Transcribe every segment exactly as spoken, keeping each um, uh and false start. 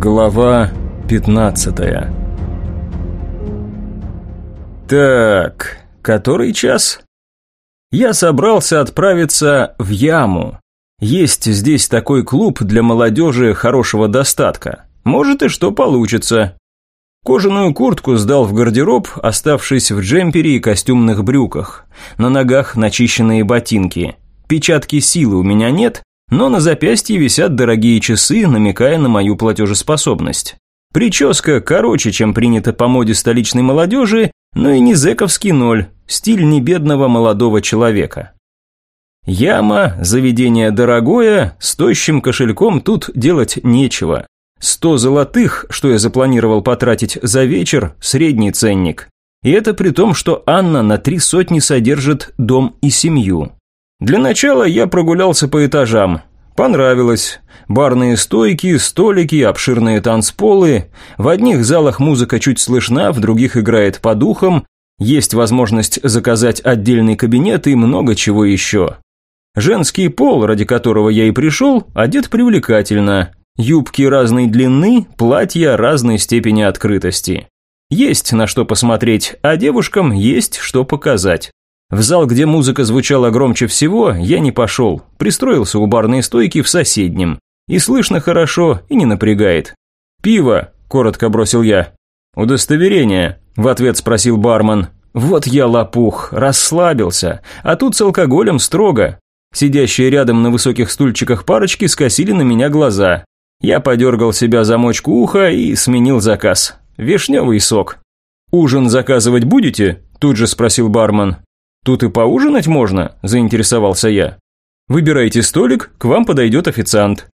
Глава пятнадцатая. Так, который час? Я собрался отправиться в Яму. Есть здесь такой клуб для молодежи хорошего достатка. Может и что получится. Кожаную куртку сдал в гардероб, оставшись в джемпере и костюмных брюках. На ногах начищенные ботинки. Печатки силы у меня нет, но на запястье висят дорогие часы, намекая на мою платежеспособность. Прическа короче, чем принято по моде столичной молодежи, но и не зэковский ноль, стиль небедного молодого человека. Яма, заведение дорогое, с тощим кошельком тут делать нечего. Сто золотых, что я запланировал потратить за вечер, средний ценник. И это при том, что Анна на три сотни содержит дом и семью. Для начала я прогулялся по этажам. Понравилось. Барные стойки, столики, обширные танцполы. В одних залах музыка чуть слышна, в других играет по духам. Есть возможность заказать отдельный кабинет и много чего еще. Женский пол, ради которого я и пришел, одет привлекательно. Юбки разной длины, платья разной степени открытости. Есть на что посмотреть, а девушкам есть что показать. В зал, где музыка звучала громче всего, я не пошел, пристроился у барной стойки в соседнем. И слышно хорошо, и не напрягает. «Пиво», – коротко бросил я. «Удостоверение», – в ответ спросил бармен. Вот я лопух, расслабился, а тут с алкоголем строго. Сидящие рядом на высоких стульчиках парочки скосили на меня глаза. Я подергал себя за мочку уха и сменил заказ. Вишневый сок. «Ужин заказывать будете?» – тут же спросил бармен. «Тут и поужинать можно?» – заинтересовался я. «Выбирайте столик, к вам подойдет официант».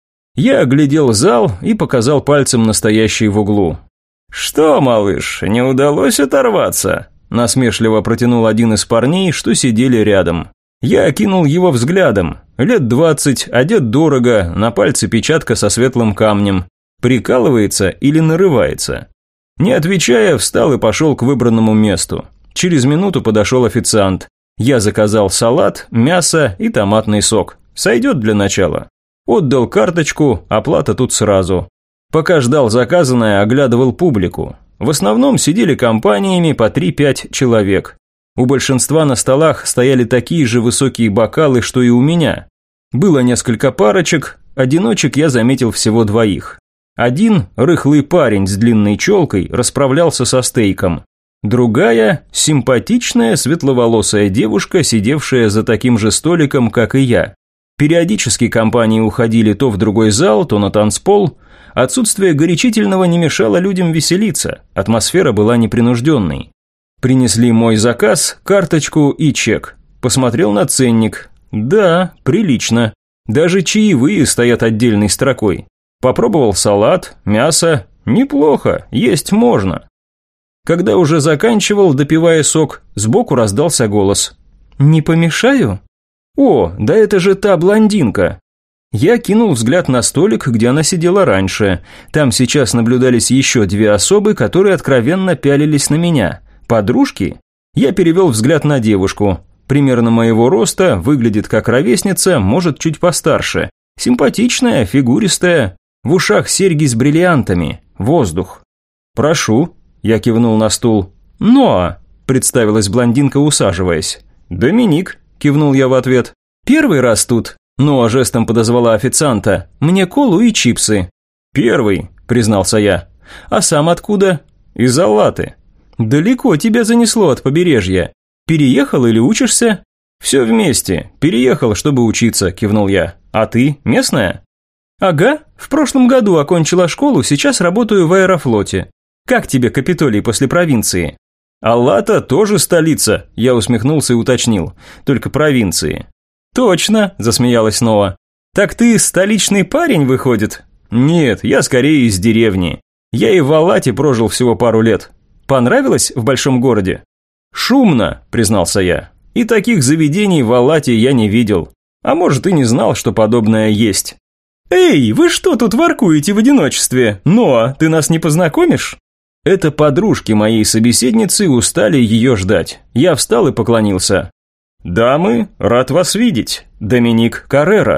Я оглядел зал и показал пальцем настоящий в углу. «Что, малыш, не удалось оторваться?» – насмешливо протянул один из парней, что сидели рядом. Я окинул его взглядом. Лет двадцать, одет дорого, на пальце печатка со светлым камнем. Прикалывается или нарывается? Не отвечая, встал и пошел к выбранному месту. Через минуту подошел официант. Я заказал салат, мясо и томатный сок. Сойдет для начала. Отдал карточку, оплата тут сразу. Пока ждал заказанное, оглядывал публику. В основном сидели компаниями по три-пять человек. У большинства на столах стояли такие же высокие бокалы, что и у меня. Было несколько парочек, одиночек я заметил всего двоих. Один, рыхлый парень с длинной челкой, расправлялся со стейком. Другая – симпатичная светловолосая девушка, сидевшая за таким же столиком, как и я. Периодически компании уходили то в другой зал, то на танцпол. Отсутствие горячительного не мешало людям веселиться, атмосфера была непринужденной. Принесли мой заказ, карточку и чек. Посмотрел на ценник. Да, прилично. Даже чаевые стоят отдельной строкой. Попробовал салат, мясо. Неплохо, есть можно. Когда уже заканчивал, допивая сок, сбоку раздался голос. «Не помешаю?» «О, да это же та блондинка!» Я кинул взгляд на столик, где она сидела раньше. Там сейчас наблюдались еще две особы, которые откровенно пялились на меня. Подружки? Я перевел взгляд на девушку. Примерно моего роста, выглядит как ровесница, может чуть постарше. Симпатичная, фигуристая. В ушах серьги с бриллиантами. Воздух. «Прошу». Я кивнул на стул. «Ноа», – представилась блондинка, усаживаясь. «Доминик», – кивнул я в ответ. «Первый раз тут?» Ноа жестом подозвала официанта. «Мне колу и чипсы». «Первый», – признался я. «А сам откуда?» «Из Аллаты». «Далеко тебя занесло от побережья. Переехал или учишься?» «Все вместе. Переехал, чтобы учиться», – кивнул я. «А ты местная?» «Ага. В прошлом году окончила школу, сейчас работаю в Аэрофлоте. Как тебе Капитолий после провинции?» «Аллата тоже столица», – я усмехнулся и уточнил. «Только провинции». «Точно», – засмеялась Ноа. «Так ты столичный парень, выходит?» «Нет, я скорее из деревни. Я и в Аллате прожил всего пару лет. Понравилось в большом городе?» «Шумно», – признался я. «И таких заведений в Аллате я не видел. А может, и не знал, что подобное есть». «Эй, вы что тут воркуете в одиночестве? Ноа, ты нас не познакомишь?» Это подружки моей собеседницы устали ее ждать. Я встал и поклонился. «Дамы, рад вас видеть. Доминик Каррера.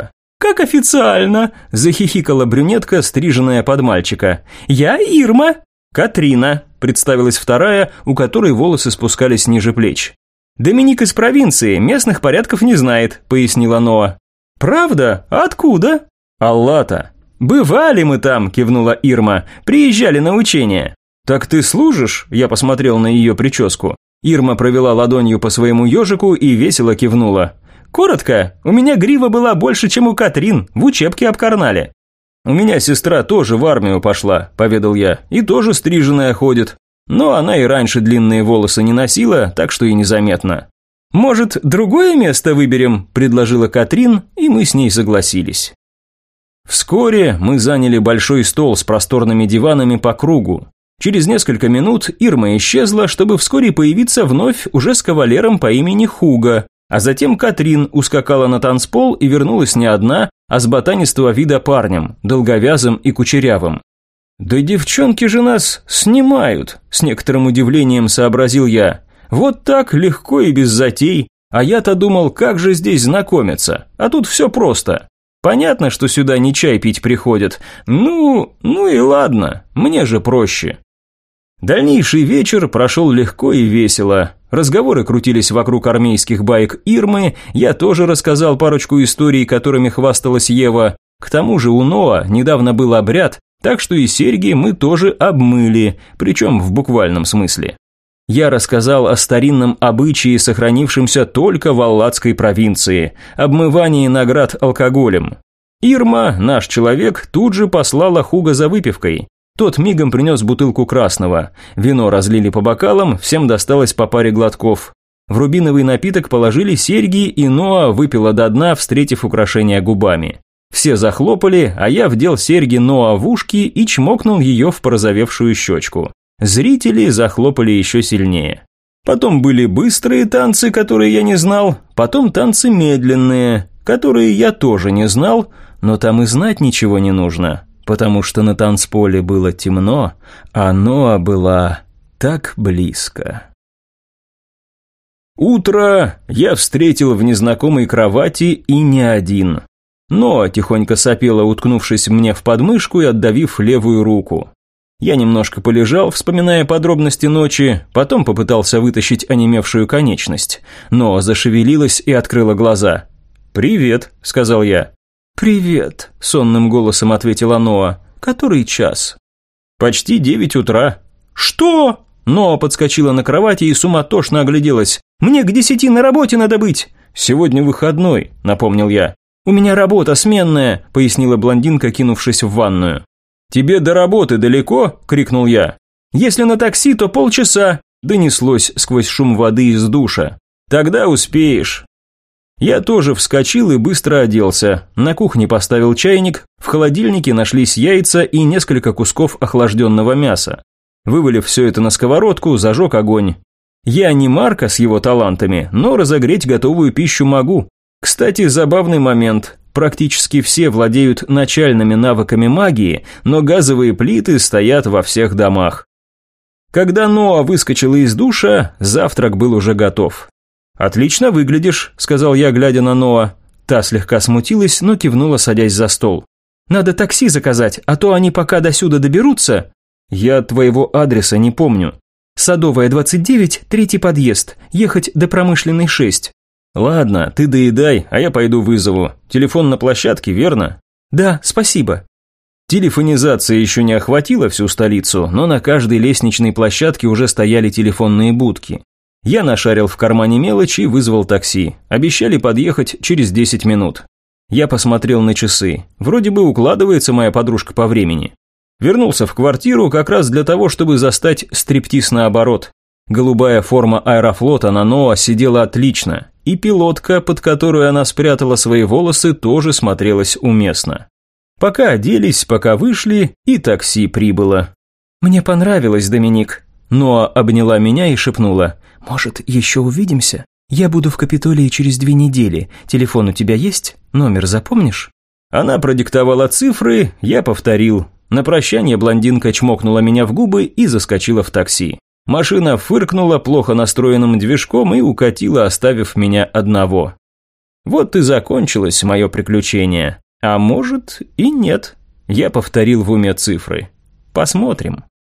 как официально!» – захихикала брюнетка, стриженная под мальчика. «Я Ирма!» «Катрина!» – представилась вторая, у которой волосы спускались ниже плеч. «Доминик из провинции, местных порядков не знает», – пояснила Ноа. «Правда? Откуда?» «Аллата». «Бывали мы там», – кивнула Ирма, – «приезжали на учения». «Так ты служишь?» – я посмотрел на ее прическу. Ирма провела ладонью по своему ежику и весело кивнула. «Коротко, у меня грива была больше, чем у Катрин, в учебке об карнале». «У меня сестра тоже в армию пошла», – поведал я, – «и тоже стриженная ходит. Но она и раньше длинные волосы не носила, так что и незаметно». «Может, другое место выберем?» – предложила Катрин, и мы с ней согласились. Вскоре мы заняли большой стол с просторными диванами по кругу. Через несколько минут Ирма исчезла, чтобы вскоре появиться вновь уже с кавалером по имени Хуга, а затем Катрин ускакала на танцпол и вернулась не одна, а с ботанистого вида парнем, долговязым и кучерявым. «Да девчонки же нас снимают», – с некоторым удивлением сообразил я. «Вот так легко и без затей, а я-то думал, как же здесь знакомиться, а тут все просто». Понятно, что сюда не чай пить приходят. Ну, ну и ладно, мне же проще. Дальнейший вечер прошел легко и весело. Разговоры крутились вокруг армейских баек Ирмы, я тоже рассказал парочку историй, которыми хвасталась Ева. К тому же у Ноа недавно был обряд, так что и серьги мы тоже обмыли, причем в буквальном смысле. Я рассказал о старинном обычае, сохранившемся только в Алладской провинции – обмывании наград алкоголем. Ирма, наш человек, тут же послала Хуга за выпивкой. Тот мигом принес бутылку красного. Вино разлили по бокалам, всем досталось по паре глотков. В рубиновый напиток положили серьги, и Ноа выпила до дна, встретив украшения губами. Все захлопали, а я вдел серьги Ноа в ушки и чмокнул ее в порозовевшую щечку. Зрители захлопали еще сильнее. Потом были быстрые танцы, которые я не знал, потом танцы медленные, которые я тоже не знал, но там и знать ничего не нужно, потому что на танцполе было темно, а Ноа была так близко. Утро я встретил в незнакомой кровати и не один. Ноа тихонько сопела, уткнувшись мне в подмышку и отдавив левую руку. Я немножко полежал, вспоминая подробности ночи, потом попытался вытащить онемевшую конечность, но зашевелилась и открыла глаза. «Привет», – сказал я. «Привет», – сонным голосом ответила Ноа. «Который час?» «Почти девять утра». «Что?» Ноа подскочила на кровати и суматошно огляделась. «Мне к десяти на работе надо быть». «Сегодня выходной», – напомнил я. «У меня работа сменная», – пояснила блондинка, кинувшись в ванную. «Тебе до работы далеко?» – крикнул я. «Если на такси, то полчаса», – донеслось сквозь шум воды из душа. «Тогда успеешь». Я тоже вскочил и быстро оделся. На кухне поставил чайник, в холодильнике нашлись яйца и несколько кусков охлажденного мяса. Вывалив все это на сковородку, зажег огонь. Я не Марко с его талантами, но разогреть готовую пищу могу. Кстати, забавный момент. Практически все владеют начальными навыками магии, но газовые плиты стоят во всех домах. Когда Ноа выскочила из душа, завтрак был уже готов. «Отлично выглядишь», – сказал я, глядя на Ноа. Та слегка смутилась, но кивнула, садясь за стол. «Надо такси заказать, а то они пока досюда доберутся». «Я твоего адреса не помню». «Садовая, двадцать девять, третий подъезд, ехать до Промышленной, шесть». «Ладно, ты доедай, а я пойду вызову. Телефон на площадке, верно?» «Да, спасибо». Телефонизация еще не охватила всю столицу, но на каждой лестничной площадке уже стояли телефонные будки. Я нашарил в кармане мелочи и вызвал такси. Обещали подъехать через десять минут. Я посмотрел на часы. Вроде бы укладывается моя подружка по времени. Вернулся в квартиру как раз для того, чтобы застать стриптиз наоборот. Голубая форма аэрофлота на Ноа сидела отлично, и пилотка, под которую она спрятала свои волосы, тоже смотрелась уместно. Пока оделись, пока вышли, и такси прибыло. «Мне понравилось, Доминик». Ноа обняла меня и шепнула: «Может, еще увидимся? Я буду в Капитолии через две недели. Телефон у тебя есть? Номер запомнишь?» Она продиктовала цифры, я повторил. На прощание блондинка чмокнула меня в губы и заскочила в такси. Машина фыркнула плохо настроенным движком и укатила, оставив меня одного. Вот и закончилось мое приключение. А может и нет. Я повторил в уме цифры. Посмотрим.